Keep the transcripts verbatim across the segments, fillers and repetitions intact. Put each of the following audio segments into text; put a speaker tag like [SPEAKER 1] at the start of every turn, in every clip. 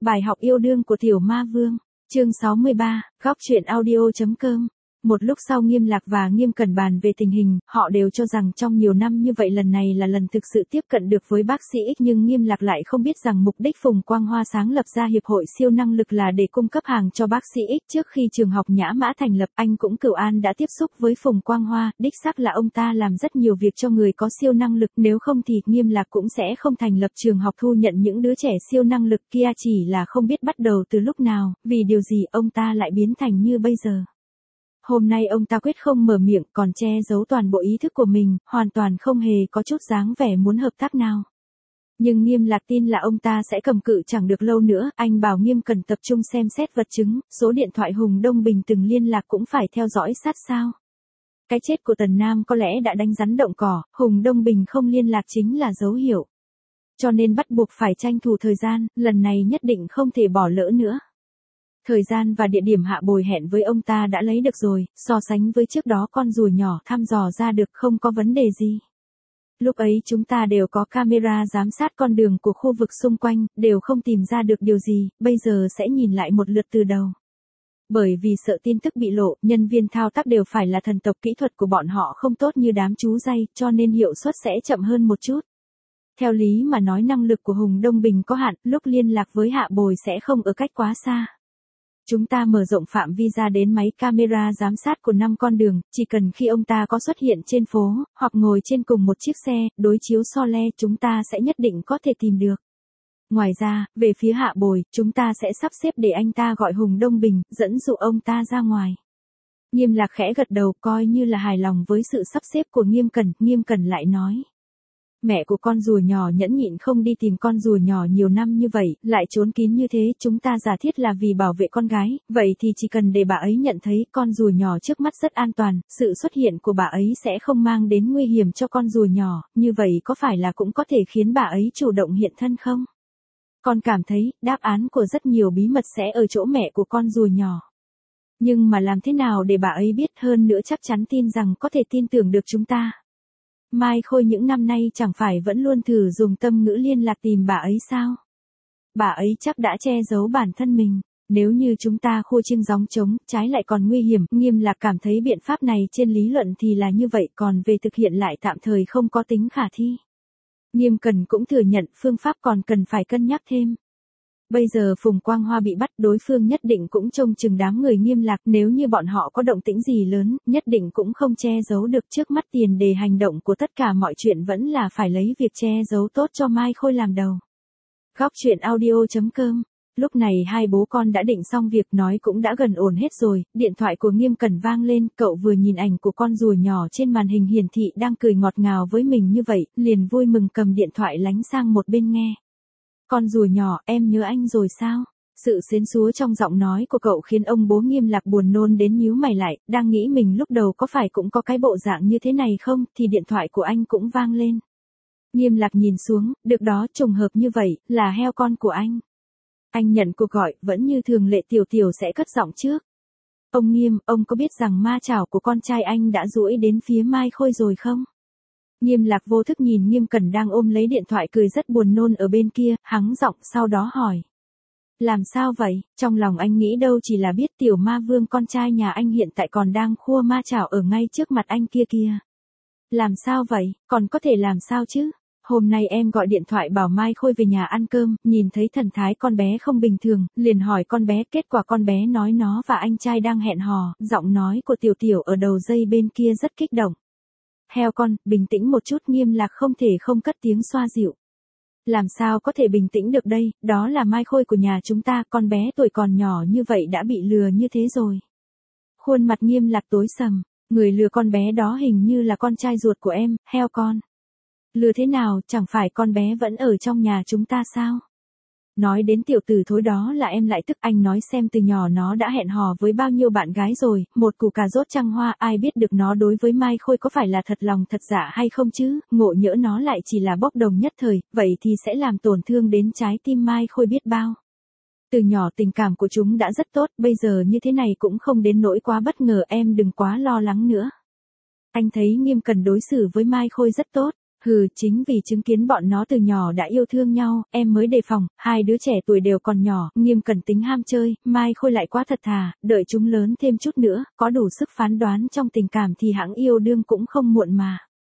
[SPEAKER 1] Bài học yêu đương của tiểu ma vương, chương sáu mươi ba, góc truyện audio.com. Một lúc sau Nghiêm Lạc và Nghiêm Cẩn bàn về tình hình, họ đều cho rằng trong nhiều năm như vậy lần này là lần thực sự tiếp cận được với bác sĩ X, nhưng Nghiêm Lạc lại không biết rằng mục đích Phùng Quang Hoa sáng lập ra hiệp hội siêu năng lực là để cung cấp hàng cho bác sĩ X. Trước khi trường học Nhã Mã thành lập, anh cũng Cửu An đã tiếp xúc với Phùng Quang Hoa, đích xác là ông ta làm rất nhiều việc cho người có siêu năng lực, nếu không thì Nghiêm Lạc cũng sẽ không thành lập trường học thu nhận những đứa trẻ siêu năng lực kia, chỉ là không biết bắt đầu từ lúc nào, vì điều gì ông ta lại biến thành như bây giờ. Hôm nay ông ta quyết không mở miệng, còn che giấu toàn bộ ý thức của mình, hoàn toàn không hề có chút dáng vẻ muốn hợp tác nào. Nhưng Nghiêm Lạc tin là ông ta sẽ cầm cự chẳng được lâu nữa, anh bảo Nghiêm Cẩn tập trung xem xét vật chứng, số điện thoại Hùng Đông Bình từng liên lạc cũng phải theo dõi sát sao. Cái chết của Tần Nam có lẽ đã đánh rắn động cỏ, Hùng Đông Bình không liên lạc chính là dấu hiệu. Cho nên bắt buộc phải tranh thủ thời gian, lần này nhất định không thể bỏ lỡ nữa. Thời gian và địa điểm Hạ Bồi hẹn với ông ta đã lấy được rồi, so sánh với trước đó con rùa nhỏ thăm dò ra được không có vấn đề gì. Lúc ấy chúng ta đều có camera giám sát con đường của khu vực xung quanh, đều không tìm ra được điều gì, bây giờ sẽ nhìn lại một lượt từ đầu. Bởi vì sợ tin tức bị lộ, nhân viên thao tác đều phải là thần tộc, kỹ thuật của bọn họ không tốt như đám chú dây, cho nên hiệu suất sẽ chậm hơn một chút. Theo lý mà nói năng lực của Hùng Đông Bình có hạn, lúc liên lạc với Hạ Bồi sẽ không ở cách quá xa. Chúng ta mở rộng phạm vi ra đến máy camera giám sát của năm con đường, chỉ cần khi ông ta có xuất hiện trên phố, hoặc ngồi trên cùng một chiếc xe, đối chiếu so le, chúng ta sẽ nhất định có thể tìm được. Ngoài ra, về phía Hạ Bồi, chúng ta sẽ sắp xếp để anh ta gọi Hùng Đông Bình, dẫn dụ ông ta ra ngoài. Nghiêm Lạc khẽ gật đầu, coi như là hài lòng với sự sắp xếp của Nghiêm Cẩn. Nghiêm Cẩn lại nói. Mẹ của con rùa nhỏ nhẫn nhịn không đi tìm con rùa nhỏ nhiều năm như vậy, lại trốn kín như thế, chúng ta giả thiết là vì bảo vệ con gái, vậy thì chỉ cần để bà ấy nhận thấy con rùa nhỏ trước mắt rất an toàn, sự xuất hiện của bà ấy sẽ không mang đến nguy hiểm cho con rùa nhỏ, như vậy có phải là cũng có thể khiến bà ấy chủ động hiện thân không? Con cảm thấy, đáp án của rất nhiều bí mật sẽ ở chỗ mẹ của con rùa nhỏ. Nhưng mà làm thế nào để bà ấy biết, hơn nữa chắc chắn tin rằng có thể tin tưởng được chúng ta? Mai Khôi những năm nay chẳng phải vẫn luôn thử dùng tâm ngữ liên lạc tìm bà ấy sao? Bà ấy chắc đã che giấu bản thân mình. Nếu như chúng ta khua chiêng gióng trống, trái lại còn nguy hiểm. Nghiêm Lạc cảm thấy biện pháp này trên lý luận thì là như vậy, còn về thực hiện lại tạm thời không có tính khả thi. Nghiêm Cẩn cũng thừa nhận phương pháp còn cần phải cân nhắc thêm. Bây giờ Phùng Quang Hoa bị bắt, đối phương nhất định cũng trông chừng đám người Nghiêm Lạc, nếu như bọn họ có động tĩnh gì lớn, nhất định cũng không che giấu được. Trước mắt tiền đề hành động của tất cả mọi chuyện vẫn là phải lấy việc che giấu tốt cho Mai Khôi làm đầu. Góc truyện audio.com. Lúc này hai bố con đã định xong việc, nói cũng đã gần ổn hết rồi, điện thoại của Nghiêm Cẩn vang lên, cậu vừa nhìn ảnh của con rùa nhỏ trên màn hình hiển thị đang cười ngọt ngào với mình như vậy, liền vui mừng cầm điện thoại lánh sang một bên nghe. Con rùa nhỏ, em nhớ anh rồi sao? Sự xến xúa trong giọng nói của cậu khiến ông bố Nghiêm Lạc buồn nôn đến nhíu mày lại, đang nghĩ mình lúc đầu có phải cũng có cái bộ dạng như thế này không, thì điện thoại của anh cũng vang lên. Nghiêm Lạc nhìn xuống, được đó, trùng hợp như vậy, là heo con của anh. Anh nhận cuộc gọi, vẫn như thường lệ Tiểu Tiểu sẽ cất giọng trước. Ông Nghiêm, ông có biết rằng ma chảo của con trai anh đã duỗi đến phía Mai Khôi rồi không? Nghiêm Lạc vô thức nhìn Nghiêm Cẩn đang ôm lấy điện thoại cười rất buồn nôn ở bên kia, hắng giọng sau đó hỏi. Làm sao vậy? Trong lòng anh nghĩ đâu chỉ là biết tiểu ma vương con trai nhà anh hiện tại còn đang khua ma chảo ở ngay trước mặt anh kia kia. Làm sao vậy? Còn có thể làm sao chứ? Hôm nay em gọi điện thoại bảo Mai Khôi về nhà ăn cơm, nhìn thấy thần thái con bé không bình thường, liền hỏi con bé, kết quả con bé nói nó và anh trai đang hẹn hò, giọng nói của Tiểu Tiểu ở đầu dây bên kia rất kích động. Heo con, bình tĩnh một chút. Nghiêm Lạc không thể không cất tiếng xoa dịu. Làm sao có thể bình tĩnh được đây, đó là Mai Khôi của nhà chúng ta, con bé tuổi còn nhỏ như vậy đã bị lừa như thế rồi. Khuôn mặt Nghiêm Lạc tối sầm, người lừa con bé đó hình như là con trai ruột của em, heo con. Lừa thế nào, chẳng phải con bé vẫn ở trong nhà chúng ta sao? Nói đến tiểu tử thối đó là em lại tức, anh nói xem từ nhỏ nó đã hẹn hò với bao nhiêu bạn gái rồi, một củ cà rốt trăng hoa, ai biết được nó đối với Mai Khôi có phải là thật lòng thật giả hay không chứ, ngộ nhỡ nó lại chỉ là bốc đồng nhất thời, vậy thì sẽ làm tổn thương đến trái tim Mai Khôi biết bao. Từ nhỏ tình cảm của chúng đã rất tốt, bây giờ như thế này cũng không đến nỗi quá bất ngờ, em đừng quá lo lắng nữa. Anh thấy Nghiêm Cẩn đối xử với Mai Khôi rất tốt. Hừ, chính vì chứng kiến bọn nó từ nhỏ đã yêu thương nhau, em mới đề phòng, hai đứa trẻ tuổi đều còn nhỏ, Nghiêm Cẩn tính ham chơi, Mai Khôi lại quá thật thà, đợi chúng lớn thêm chút nữa, có đủ sức phán đoán trong tình cảm thì hẵng yêu đương cũng không muộn mà.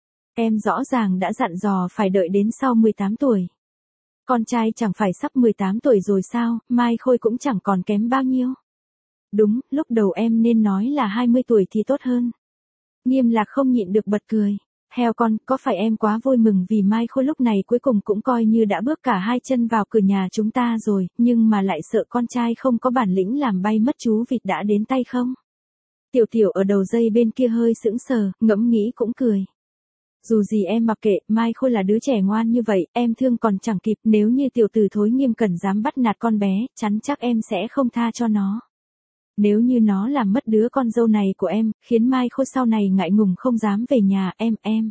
[SPEAKER 1] Em rõ ràng đã dặn dò phải đợi đến sau mười tám tuổi. Con trai chẳng phải sắp mười tám tuổi rồi sao, Mai Khôi cũng chẳng còn kém bao nhiêu. Đúng, lúc đầu em nên nói là hai mươi tuổi thì tốt hơn. Nghiêm Lạc không nhịn được bật cười. Heo con, có phải em quá vui mừng vì Mai Khôi lúc này cuối cùng cũng coi như đã bước cả hai chân vào cửa nhà chúng ta rồi, nhưng mà lại sợ con trai không có bản lĩnh làm bay mất chú vịt đã đến tay không? Tiểu Tiểu ở đầu dây bên kia hơi sững sờ, ngẫm nghĩ cũng cười. Dù gì em mặc kệ, Mai Khôi là đứa trẻ ngoan như vậy, em thương còn chẳng kịp, nếu như tiểu tử thối Nghiêm Cẩn dám bắt nạt con bé, chắn chắc em sẽ không tha cho nó. Nếu như nó làm mất đứa con dâu này của em, khiến Mai Khôi sau này ngại ngùng không dám về nhà em em.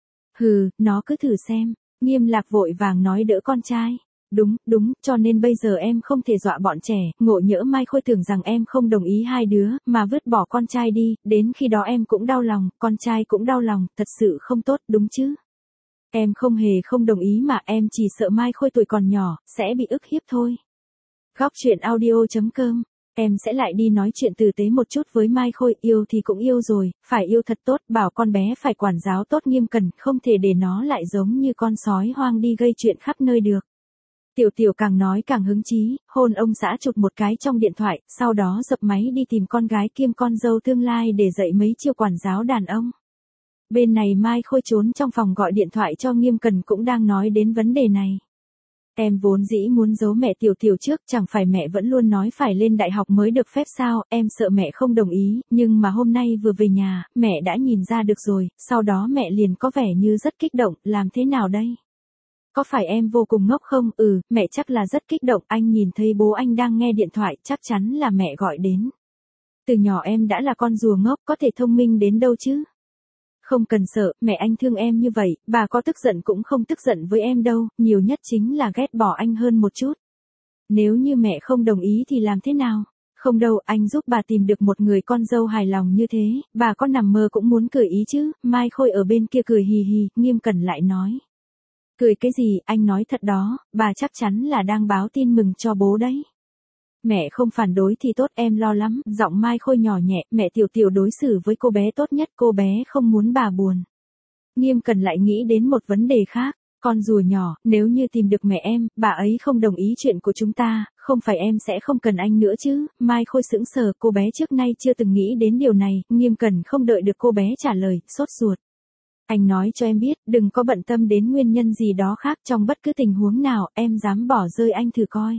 [SPEAKER 1] Hừ, nó cứ thử xem, Nghiêm Lạc vội vàng nói đỡ con trai. Đúng, đúng, cho nên bây giờ em không thể dọa bọn trẻ, ngộ nhỡ Mai Khôi tưởng rằng em không đồng ý hai đứa, mà vứt bỏ con trai đi, đến khi đó em cũng đau lòng, con trai cũng đau lòng, thật sự không tốt, đúng chứ? Em không hề không đồng ý mà em chỉ sợ Mai Khôi tuổi còn nhỏ, sẽ bị ức hiếp thôi. Góc truyện audio chấm com. Em sẽ lại đi nói chuyện tử tế một chút với Mai Khôi, yêu thì cũng yêu rồi, phải yêu thật tốt, bảo con bé phải quản giáo tốt Nghiêm Cẩn, không thể để nó lại giống như con sói hoang đi gây chuyện khắp nơi được. Tiểu Tiểu càng nói càng hứng chí, hôn ông xã chụp một cái trong điện thoại, sau đó dập máy đi tìm con gái kiêm con dâu tương lai để dạy mấy chiêu quản giáo đàn ông. Bên này Mai Khôi trốn trong phòng gọi điện thoại cho Nghiêm Cẩn cũng đang nói đến vấn đề này. Em vốn dĩ muốn giấu mẹ Tiểu Tiểu trước, chẳng phải mẹ vẫn luôn nói phải lên đại học mới được phép sao, em sợ mẹ không đồng ý, nhưng mà hôm nay vừa về nhà, mẹ đã nhìn ra được rồi, sau đó mẹ liền có vẻ như rất kích động, làm thế nào đây? Có phải em vô cùng ngốc không? Ừ, mẹ chắc là rất kích động, anh nhìn thấy bố anh đang nghe điện thoại, chắc chắn là mẹ gọi đến. Từ nhỏ em đã là con rùa ngốc, có thể thông minh đến đâu chứ? Không cần sợ, mẹ anh thương em như vậy, bà có tức giận cũng không tức giận với em đâu, nhiều nhất chính là ghét bỏ anh hơn một chút. Nếu như mẹ không đồng ý thì làm thế nào? Không đâu, anh giúp bà tìm được một người con dâu hài lòng như thế, bà có nằm mơ cũng muốn cười ý chứ. Mai Khôi ở bên kia cười hì hì, Nghiêm Cẩn lại nói. Cười cái gì, anh nói thật đó, bà chắc chắn là đang báo tin mừng cho bố đấy. Mẹ không phản đối thì tốt, em lo lắm, giọng Mai Khôi nhỏ nhẹ, mẹ Tiểu Tiểu đối xử với cô bé tốt nhất, cô bé không muốn bà buồn. Nghiêm Cẩn lại nghĩ đến một vấn đề khác, con rùa nhỏ, nếu như tìm được mẹ em, bà ấy không đồng ý chuyện của chúng ta, không phải em sẽ không cần anh nữa chứ? Mai Khôi sững sờ, cô bé trước nay chưa từng nghĩ đến điều này, Nghiêm Cẩn không đợi được cô bé trả lời, sốt ruột. Anh nói cho em biết, đừng có bận tâm đến nguyên nhân gì đó khác, trong bất cứ tình huống nào, em dám bỏ rơi anh thử coi.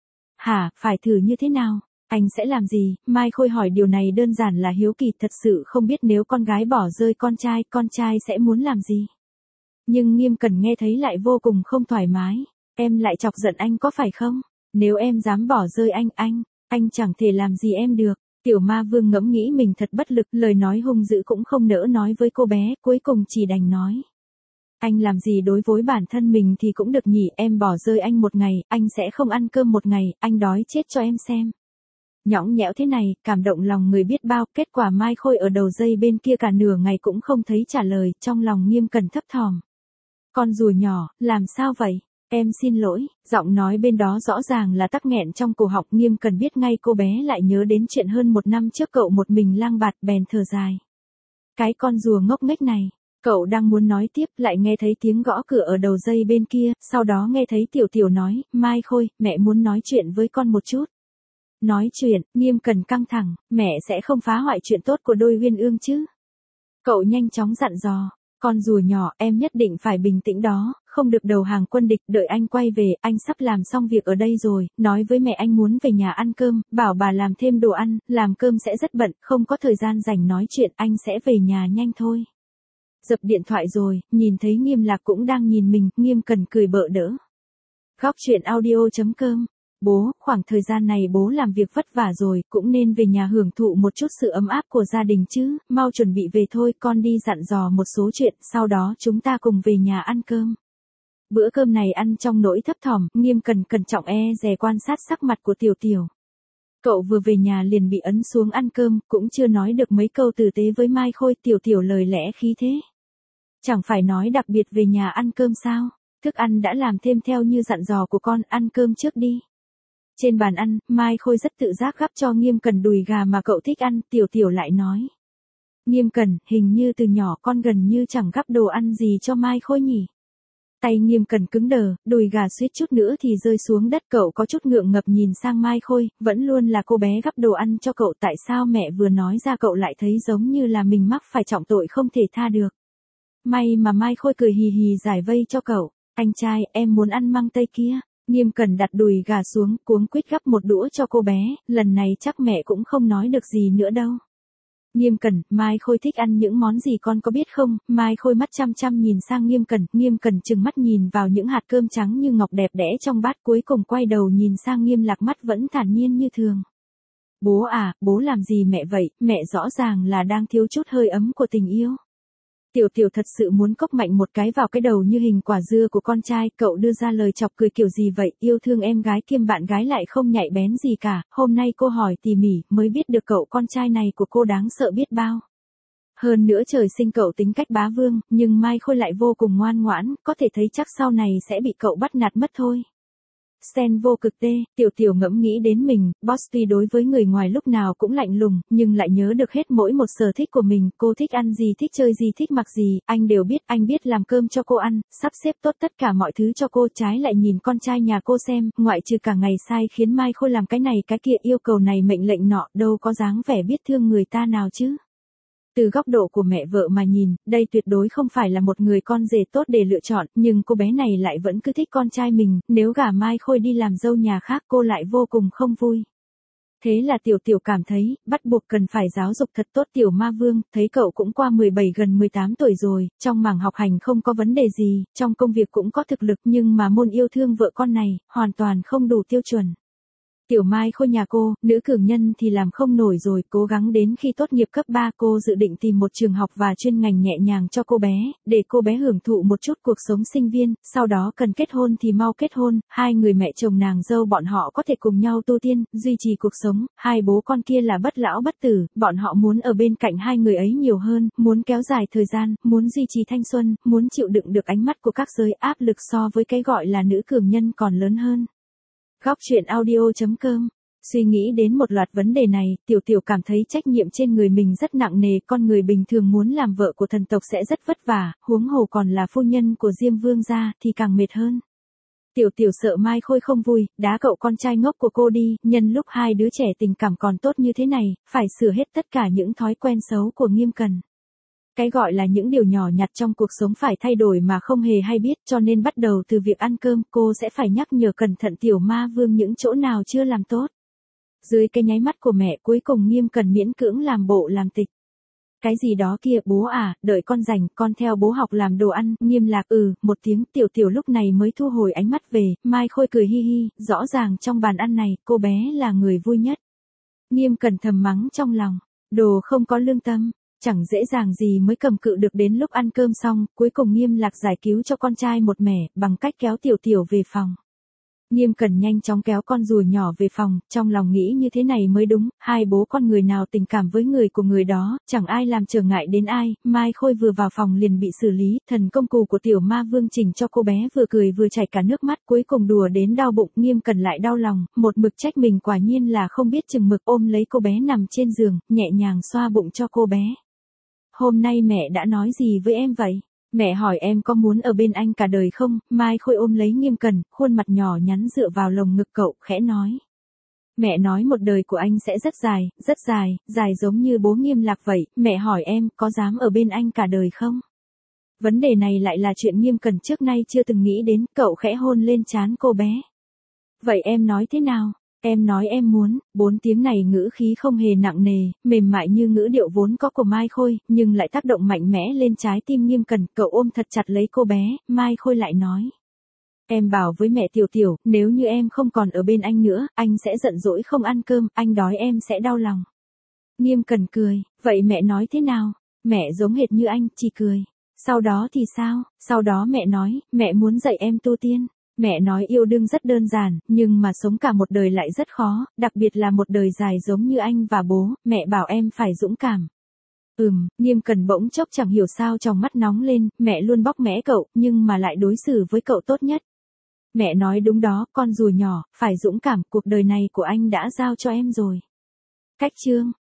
[SPEAKER 1] Hả, phải thử như thế nào? Anh sẽ làm gì? Mai Khôi hỏi điều này đơn giản là hiếu kỳ, thật sự không biết nếu con gái bỏ rơi con trai, con trai sẽ muốn làm gì. Nhưng Nghiêm Cẩn nghe thấy lại vô cùng không thoải mái. Em lại chọc giận anh có phải không? Nếu em dám bỏ rơi anh, anh, anh chẳng thể làm gì em được. Tiểu Ma Vương ngẫm nghĩ mình thật bất lực, lời nói hung dữ cũng không nỡ nói với cô bé, cuối cùng chỉ đành nói. Anh làm gì đối với bản thân mình thì cũng được nhỉ, em bỏ rơi anh một ngày, anh sẽ không ăn cơm một ngày, anh đói chết cho em xem. Nhõng nhẽo thế này, cảm động lòng người biết bao, kết quả Mai Khôi ở đầu dây bên kia cả nửa ngày cũng không thấy trả lời, trong lòng Nghiêm Cẩn thấp thỏm. Con rùa nhỏ, làm sao vậy? Em xin lỗi, giọng nói bên đó rõ ràng là tắc nghẹn trong cổ họng, Nghiêm Cẩn biết ngay cô bé lại nhớ đến chuyện hơn một năm trước cậu một mình lang bạt, bèn thở dài. Cái con rùa ngốc nghếch này. Cậu đang muốn nói tiếp, lại nghe thấy tiếng gõ cửa ở đầu dây bên kia, sau đó nghe thấy Tiểu Tiểu nói, Mai Khôi, mẹ muốn nói chuyện với con một chút. Nói chuyện, Nghiêm Cẩn căng thẳng, mẹ sẽ không phá hoại chuyện tốt của đôi Uyên Ương chứ. Cậu nhanh chóng dặn dò, con rùa nhỏ, em nhất định phải bình tĩnh đó, không được đầu hàng quân địch, đợi anh quay về, anh sắp làm xong việc ở đây rồi, nói với mẹ anh muốn về nhà ăn cơm, bảo bà làm thêm đồ ăn, làm cơm sẽ rất bận, không có thời gian rảnh nói chuyện, anh sẽ về nhà nhanh thôi. Dập điện thoại rồi, nhìn thấy Nghiêm Lạc cũng đang nhìn mình, Nghiêm Cẩn cười bợ đỡ. Góc truyện audio chấm com. Bố, khoảng thời gian này bố làm việc vất vả rồi, cũng nên về nhà hưởng thụ một chút sự ấm áp của gia đình chứ, mau chuẩn bị về thôi, con đi dặn dò một số chuyện, sau đó chúng ta cùng về nhà ăn cơm. Bữa cơm này ăn trong nỗi thấp thỏm, Nghiêm Cẩn cẩn trọng e dè quan sát sắc mặt của Tiểu Tiểu. Cậu vừa về nhà liền bị ấn xuống ăn cơm, cũng chưa nói được mấy câu tử tế với Mai Khôi, Tiểu Tiểu lời lẽ khí thế. Chẳng phải nói đặc biệt về nhà ăn cơm sao? Thức ăn đã làm thêm theo như dặn dò của con, ăn cơm trước đi. Trên bàn ăn, Mai Khôi rất tự giác gắp cho Nghiêm Cần đùi gà mà cậu thích ăn, Tiểu Tiểu lại nói. Nghiêm Cần, hình như từ nhỏ con gần như chẳng gắp đồ ăn gì cho Mai Khôi nhỉ. Tay Nghiêm Cần cứng đờ, đùi gà suýt chút nữa thì rơi xuống đất, cậu có chút ngượng ngập nhìn sang Mai Khôi, vẫn luôn là cô bé gắp đồ ăn cho cậu, tại sao mẹ vừa nói ra cậu lại thấy giống như là mình mắc phải trọng tội không thể tha được. May mà Mai Khôi cười hì hì giải vây cho cậu, anh trai, em muốn ăn măng tây kia. Nghiêm Cần đặt đùi gà xuống, cuống quýt gắp một đũa cho cô bé, lần này chắc mẹ cũng không nói được gì nữa đâu. Nghiêm Cần, Mai Khôi thích ăn những món gì con có biết không? Mai Khôi mắt chăm chăm nhìn sang Nghiêm Cần, Nghiêm Cần trừng mắt nhìn vào những hạt cơm trắng như ngọc đẹp đẽ trong bát, cuối cùng quay đầu nhìn sang Nghiêm Lạc, mắt vẫn thản nhiên như thường. Bố à, bố làm gì mẹ vậy, mẹ rõ ràng là đang thiếu chút hơi ấm của tình yêu. Tiểu Tiểu thật sự muốn cốc mạnh một cái vào cái đầu như hình quả dưa của con trai, cậu đưa ra lời chọc cười kiểu gì vậy, yêu thương em gái kiêm bạn gái lại không nhạy bén gì cả, hôm nay cô hỏi tỉ mỉ mới biết được cậu con trai này của cô đáng sợ biết bao. Hơn nữa trời sinh cậu tính cách bá vương, nhưng Mai Khôi lại vô cùng ngoan ngoãn, có thể thấy chắc sau này sẽ bị cậu bắt nạt mất thôi. Sen vô cực tê, Tiểu Tiểu ngẫm nghĩ đến mình, boss tuy đối với người ngoài lúc nào cũng lạnh lùng, nhưng lại nhớ được hết mỗi một sở thích của mình, cô thích ăn gì, thích chơi gì, thích mặc gì, anh đều biết, anh biết làm cơm cho cô ăn, sắp xếp tốt tất cả mọi thứ cho cô, trái lại nhìn con trai nhà cô xem, ngoại trừ cả ngày sai khiến Mai Khôi làm cái này cái kia, yêu cầu này mệnh lệnh nọ, đâu có dáng vẻ biết thương người ta nào chứ. Từ góc độ của mẹ vợ mà nhìn, đây tuyệt đối không phải là một người con rể tốt để lựa chọn, nhưng cô bé này lại vẫn cứ thích con trai mình, nếu gả Mai Khôi đi làm dâu nhà khác cô lại vô cùng không vui. Thế là Tiểu Tiểu cảm thấy, bắt buộc cần phải giáo dục thật tốt Tiểu Ma Vương, thấy cậu cũng qua mười bảy gần mười tám tuổi rồi, trong mảng học hành không có vấn đề gì, trong công việc cũng có thực lực nhưng mà môn yêu thương vợ con này, hoàn toàn không đủ tiêu chuẩn. Tiểu Mai Khôi nhà cô, nữ cường nhân thì làm không nổi rồi, cố gắng đến khi tốt nghiệp cấp ba cô dự định tìm một trường học và chuyên ngành nhẹ nhàng cho cô bé, để cô bé hưởng thụ một chút cuộc sống sinh viên, sau đó cần kết hôn thì mau kết hôn, hai người mẹ chồng nàng dâu bọn họ có thể cùng nhau tu tiên, duy trì cuộc sống, hai bố con kia là bất lão bất tử, bọn họ muốn ở bên cạnh hai người ấy nhiều hơn, muốn kéo dài thời gian, muốn duy trì thanh xuân, muốn chịu đựng được ánh mắt của các giới, áp lực so với cái gọi là nữ cường nhân còn lớn hơn. Góc chuyện audio chấm com. Suy nghĩ đến một loạt vấn đề này, Tiểu Tiểu cảm thấy trách nhiệm trên người mình rất nặng nề, con người bình thường muốn làm vợ của thần tộc sẽ rất vất vả, huống hồ còn là phu nhân của Diêm Vương gia thì càng mệt hơn. Tiểu Tiểu sợ Mai Khôi không vui, đá cậu con trai ngốc của cô đi, nhân lúc hai đứa trẻ tình cảm còn tốt như thế này, phải sửa hết tất cả những thói quen xấu của Nghiêm Cần. Cái gọi là những điều nhỏ nhặt trong cuộc sống phải thay đổi mà không hề hay biết, cho nên bắt đầu từ việc ăn cơm, cô sẽ phải nhắc nhở cẩn thận Tiểu Ma Vương những chỗ nào chưa làm tốt. Dưới cái nháy mắt của mẹ, cuối cùng Nghiêm Cần miễn cưỡng làm bộ làm tịch. Cái gì đó kia, bố à, đợi con rảnh, con theo bố học làm đồ ăn. Nghiêm Lạc ừ, một tiếng. Tiểu Tiểu lúc này mới thu hồi ánh mắt về, Mai Khôi cười hi hi, rõ ràng trong bàn ăn này, cô bé là người vui nhất. Nghiêm Cần thầm mắng trong lòng, đồ không có lương tâm. Chẳng dễ dàng gì mới cầm cự được, đến lúc ăn cơm xong, cuối cùng Nghiêm Lạc giải cứu cho con trai một mẻ, bằng cách kéo Tiểu Tiểu về phòng. Nghiêm Cần nhanh chóng kéo con rùa nhỏ về phòng, trong lòng nghĩ như thế này mới đúng, hai bố con người nào tình cảm với người của người đó, chẳng ai làm trở ngại đến ai. Mai Khôi vừa vào phòng liền bị xử lý, thần công cụ của Tiểu Ma Vương chỉnh cho cô bé vừa cười vừa chảy cả nước mắt, cuối cùng đùa đến đau bụng. Nghiêm Cần lại đau lòng, một mực trách mình quả nhiên là không biết chừng mực, ôm lấy cô bé nằm trên giường, nhẹ nhàng xoa bụng cho cô bé. Hôm nay mẹ đã nói gì với em vậy? Mẹ hỏi em có muốn ở bên anh cả đời không? Mai Khôi ôm lấy Nghiêm Cần, khuôn mặt nhỏ nhắn dựa vào lồng ngực cậu, khẽ nói. Mẹ nói một đời của anh sẽ rất dài, rất dài, dài giống như bố Nghiêm Lạc vậy, mẹ hỏi em có dám ở bên anh cả đời không? Vấn đề này lại là chuyện Nghiêm Cần trước nay chưa từng nghĩ đến, cậu khẽ hôn lên trán cô bé. Vậy em nói thế nào? Em nói em muốn, bốn tiếng này ngữ khí không hề nặng nề, mềm mại như ngữ điệu vốn có của Mai Khôi, nhưng lại tác động mạnh mẽ lên trái tim Nghiêm Cần, cậu ôm thật chặt lấy cô bé, Mai Khôi lại nói. Em bảo với mẹ Tiểu Tiểu, nếu như em không còn ở bên anh nữa, anh sẽ giận dỗi không ăn cơm, anh đói em sẽ đau lòng. Nghiêm Cần cười, vậy mẹ nói thế nào? Mẹ giống hệt như anh, chỉ cười. Sau đó thì sao? Sau đó mẹ nói, mẹ muốn dạy em tu tiên. Mẹ nói yêu đương rất đơn giản, nhưng mà sống cả một đời lại rất khó, đặc biệt là một đời dài giống như anh và bố, mẹ bảo em phải dũng cảm. Ừm, Nghiêm Cẩn bỗng chốc chẳng hiểu sao trong mắt nóng lên, mẹ luôn bóc mẽ cậu, nhưng mà lại đối xử với cậu tốt nhất. Mẹ nói đúng đó, con rùa nhỏ, phải dũng cảm, cuộc đời này của anh đã giao cho em rồi. Khách chương.